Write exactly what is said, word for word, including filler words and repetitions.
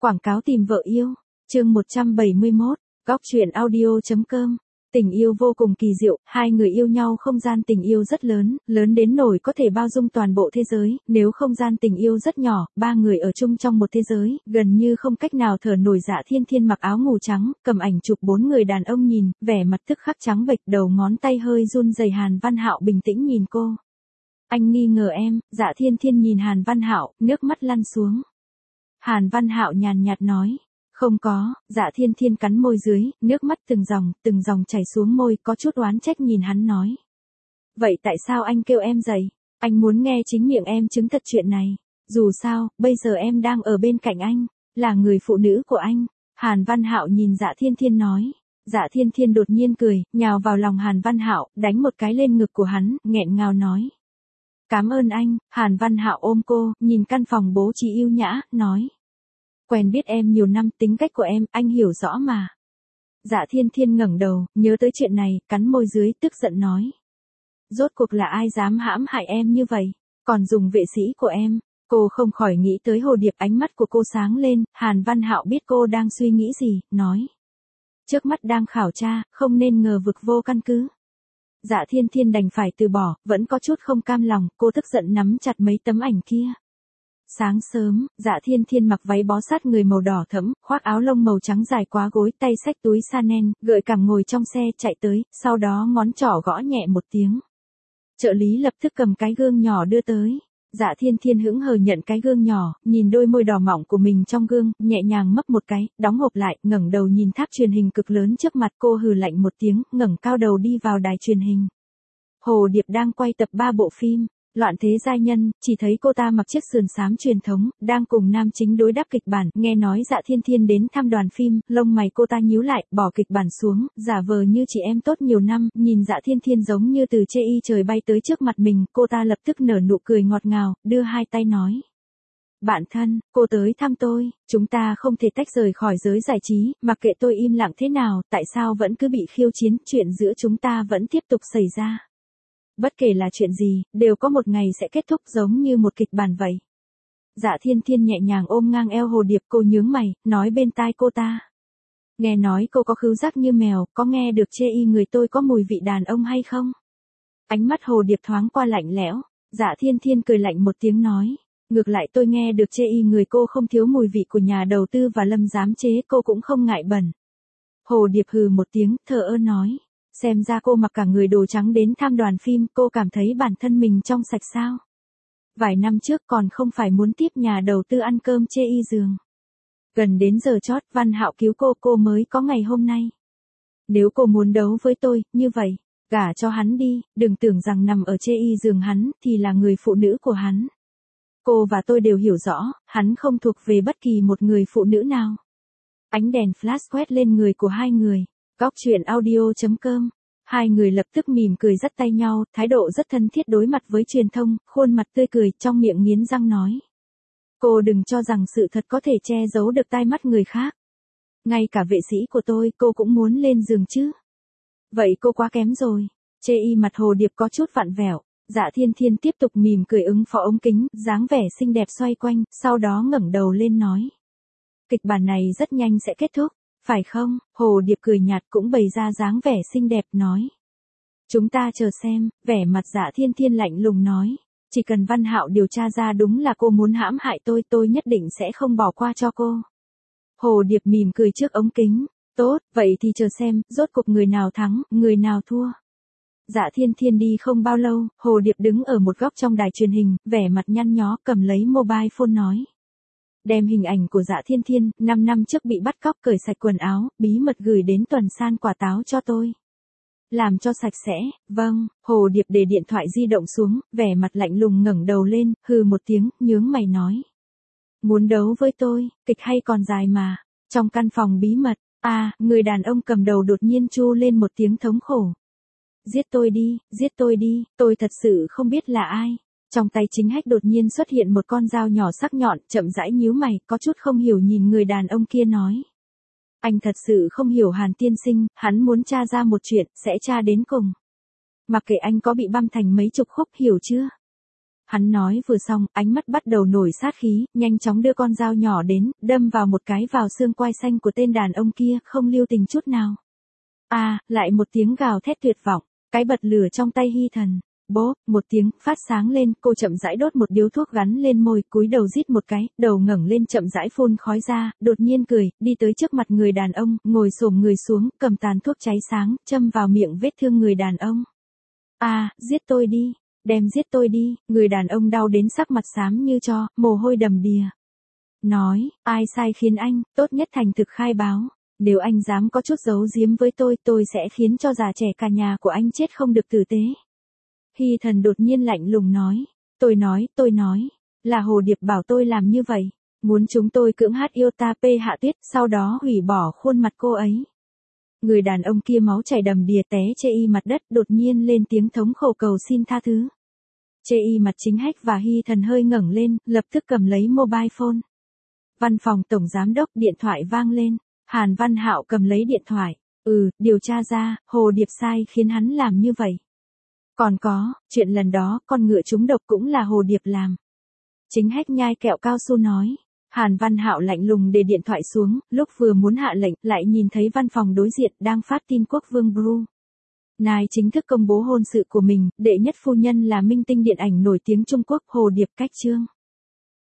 Quảng cáo tìm vợ yêu. Chương một trăm bảy mươi mốt. Góc truyện audio.com. Tình yêu vô cùng kỳ diệu, hai người yêu nhau không gian tình yêu rất lớn, lớn đến nỗi có thể bao dung toàn bộ thế giới, nếu không gian tình yêu rất nhỏ, ba người ở chung trong một thế giới, gần như không cách nào thở nổi. Dạ Thiên Thiên mặc áo ngủ trắng, cầm ảnh chụp bốn người đàn ông nhìn, vẻ mặt tức khắc trắng bệch, đầu ngón tay hơi run rẩy. Hàn Văn Hạo bình tĩnh nhìn cô. Anh nghi ngờ em. Dạ Thiên Thiên nhìn Hàn Văn Hạo, nước mắt lăn xuống. Hàn Văn Hạo nhàn nhạt nói. Không có. Dạ Thiên Thiên cắn môi dưới, nước mắt từng dòng, từng dòng chảy xuống môi, có chút oán trách nhìn hắn nói. Vậy tại sao anh kêu em dậy? Anh muốn nghe chính miệng em chứng thật chuyện này. Dù sao, bây giờ em đang ở bên cạnh anh, là người phụ nữ của anh. Hàn Văn Hạo nhìn Dạ Thiên Thiên nói. Dạ Thiên Thiên đột nhiên cười, nhào vào lòng Hàn Văn Hạo, đánh một cái lên ngực của hắn, nghẹn ngào nói. Cảm ơn anh. Hàn Văn Hạo ôm cô, nhìn căn phòng bố trí yêu nhã, nói. Quen biết em nhiều năm, tính cách của em, anh hiểu rõ mà. Dạ Thiên Thiên ngẩng đầu, nhớ tới chuyện này, cắn môi dưới, tức giận nói. Rốt cuộc là ai dám hãm hại em như vậy, còn dùng vệ sĩ của em. Cô không khỏi nghĩ tới Hồ Điệp, ánh mắt của cô sáng lên. Hàn Văn Hạo biết cô đang suy nghĩ gì, nói. Trước mắt đang khảo tra, không nên ngờ vực vô căn cứ. Dạ Thiên Thiên đành phải từ bỏ, vẫn có chút không cam lòng, cô tức giận nắm chặt mấy tấm ảnh kia. Sáng sớm, Dạ Thiên Thiên mặc váy bó sát người màu đỏ thẫm, khoác áo lông màu trắng dài quá gối, tay xách túi Chanel, gợi cảm ngồi trong xe chạy tới, sau đó ngón trỏ gõ nhẹ một tiếng. Trợ lý lập tức cầm cái gương nhỏ đưa tới. Dạ Thiên Thiên hững hờ nhận cái gương nhỏ, nhìn đôi môi đỏ mọng của mình trong gương, nhẹ nhàng mấp một cái, đóng hộp lại, ngẩng đầu nhìn tháp truyền hình cực lớn trước mặt. Cô hừ lạnh một tiếng, ngẩng cao đầu đi vào đài truyền hình. Hồ Điệp đang quay tập ba bộ phim. Loạn thế giai nhân, chỉ thấy cô ta mặc chiếc sườn xám truyền thống, đang cùng nam chính đối đáp kịch bản, nghe nói Dạ Thiên Thiên đến thăm đoàn phim, lông mày cô ta nhíu lại, bỏ kịch bản xuống, giả vờ như chị em tốt nhiều năm, nhìn Dạ Thiên Thiên giống như từ chê y trời bay tới trước mặt mình, cô ta lập tức nở nụ cười ngọt ngào, đưa hai tay nói. Bạn thân, cô tới thăm tôi, chúng ta không thể tách rời khỏi giới giải trí, mặc kệ tôi im lặng thế nào, tại sao vẫn cứ bị khiêu chiến, chuyện giữa chúng ta vẫn tiếp tục xảy ra. Bất kể là chuyện gì, đều có một ngày sẽ kết thúc giống như một kịch bản vậy. Dạ Thiên Thiên nhẹ nhàng ôm ngang eo Hồ Điệp, cô nhướng mày, nói bên tai cô ta. Nghe nói cô có khứu giác như mèo, có nghe được chê y người tôi có mùi vị đàn ông hay không? Ánh mắt Hồ Điệp thoáng qua lạnh lẽo. Dạ Thiên Thiên cười lạnh một tiếng nói. Ngược lại tôi nghe được chê y người cô không thiếu mùi vị của nhà đầu tư và Lâm giám chế, cô cũng không ngại bẩn. Hồ Điệp hừ một tiếng, thờ ơ nói. Xem ra cô mặc cả người đồ trắng đến tham đoàn phim, cô cảm thấy bản thân mình trong sạch sao? Vài năm trước còn không phải muốn tiếp nhà đầu tư ăn cơm chê y giường. Gần đến giờ chót, Văn Hạo cứu cô, cô mới có ngày hôm nay. Nếu cô muốn đấu với tôi, như vậy, gả cho hắn đi, đừng tưởng rằng nằm ở chê y giường hắn, thì là người phụ nữ của hắn. Cô và tôi đều hiểu rõ, hắn không thuộc về bất kỳ một người phụ nữ nào. Ánh đèn flash quét lên người của hai người. Góc truyện audio.com. Hai người lập tức mỉm cười dắt tay nhau, thái độ rất thân thiết đối mặt với truyền thông, khuôn mặt tươi cười, trong miệng nghiến răng nói. Cô đừng cho rằng sự thật có thể che giấu được tai mắt người khác. Ngay cả vệ sĩ của tôi, cô cũng muốn lên giường chứ. Vậy cô quá kém rồi. Chê y mặt Hồ Điệp có chút vặn vẹo. Dạ Thiên Thiên tiếp tục mỉm cười ứng phó ống kính, dáng vẻ xinh đẹp xoay quanh, sau đó ngẩng đầu lên nói. Kịch bản này rất nhanh sẽ kết thúc. Phải không? Hồ Điệp cười nhạt cũng bày ra dáng vẻ xinh đẹp nói. Chúng ta chờ xem. Vẻ mặt Dạ Thiên Thiên lạnh lùng nói. Chỉ cần Văn Hạo điều tra ra đúng là cô muốn hãm hại tôi, tôi nhất định sẽ không bỏ qua cho cô. Hồ Điệp mỉm cười trước ống kính. Tốt, vậy thì chờ xem, rốt cuộc người nào thắng, người nào thua. Dạ Thiên Thiên đi không bao lâu, Hồ Điệp đứng ở một góc trong đài truyền hình, vẻ mặt nhăn nhó, cầm lấy mobile phone nói. Đem hình ảnh của Dạ Thiên Thiên, năm năm trước bị bắt cóc cởi sạch quần áo, bí mật gửi đến tuần san quả táo cho tôi. Làm cho sạch sẽ, vâng. Hồ Điệp để điện thoại di động xuống, vẻ mặt lạnh lùng ngẩng đầu lên, hừ một tiếng, nhướng mày nói. Muốn đấu với tôi, kịch hay còn dài mà. Trong căn phòng bí mật, à, người đàn ông cầm đầu đột nhiên chu lên một tiếng thống khổ. Giết tôi đi, giết tôi đi, tôi thật sự không biết là ai. Trong tay Chính Hách đột nhiên xuất hiện một con dao nhỏ sắc nhọn, chậm rãi nhíu mày, có chút không hiểu nhìn người đàn ông kia nói. Anh thật sự không hiểu Hàn tiên sinh, hắn muốn tra ra một chuyện, sẽ tra đến cùng. Mặc kệ anh có bị băm thành mấy chục khúc, hiểu chưa? Hắn nói vừa xong, ánh mắt bắt đầu nổi sát khí, nhanh chóng đưa con dao nhỏ đến, đâm vào một cái vào xương quai xanh của tên đàn ông kia, không lưu tình chút nào. À, lại một tiếng gào thét tuyệt vọng, cái bật lửa trong tay Hy Thần. Bố, một tiếng, phát sáng lên, cô chậm rãi đốt một điếu thuốc gắn lên môi, cúi đầu rít một cái, đầu ngẩng lên chậm rãi phun khói ra, đột nhiên cười, đi tới trước mặt người đàn ông, ngồi xổm người xuống, cầm tàn thuốc cháy sáng, châm vào miệng vết thương người đàn ông. À, giết tôi đi, đem giết tôi đi, người đàn ông đau đến sắc mặt xám như tro, mồ hôi đầm đìa. Nói, ai sai khiến anh, tốt nhất thành thực khai báo. Nếu anh dám có chút giấu giếm với tôi, tôi sẽ khiến cho già trẻ cả nhà của anh chết không được tử tế. Hy Thần đột nhiên lạnh lùng nói. Tôi nói, tôi nói, là Hồ Điệp bảo tôi làm như vậy. Muốn chúng tôi cưỡng hát yêu ta P Hạ Tuyết, sau đó hủy bỏ khuôn mặt cô ấy. Người đàn ông kia máu chảy đầm đìa té chê y mặt đất, đột nhiên lên tiếng thống khổ cầu xin tha thứ. Chê y mặt Chính Hách và Hy Thần hơi ngẩng lên, lập tức cầm lấy mobile phone. Văn phòng tổng giám đốc điện thoại vang lên. Hàn Văn Hạo cầm lấy điện thoại. Ừ, điều tra ra, Hồ Điệp sai khiến hắn làm như vậy. Còn có, chuyện lần đó, con ngựa trúng độc cũng là Hồ Điệp làm. Chính Hách nhai kẹo cao su nói. Hàn Văn Hạo lạnh lùng để điện thoại xuống, lúc vừa muốn hạ lệnh, lại nhìn thấy văn phòng đối diện đang phát tin Quốc vương Bru. Nai chính thức công bố hôn sự của mình, đệ nhất phu nhân là minh tinh điện ảnh nổi tiếng Trung Quốc Hồ Điệp Cách Trương.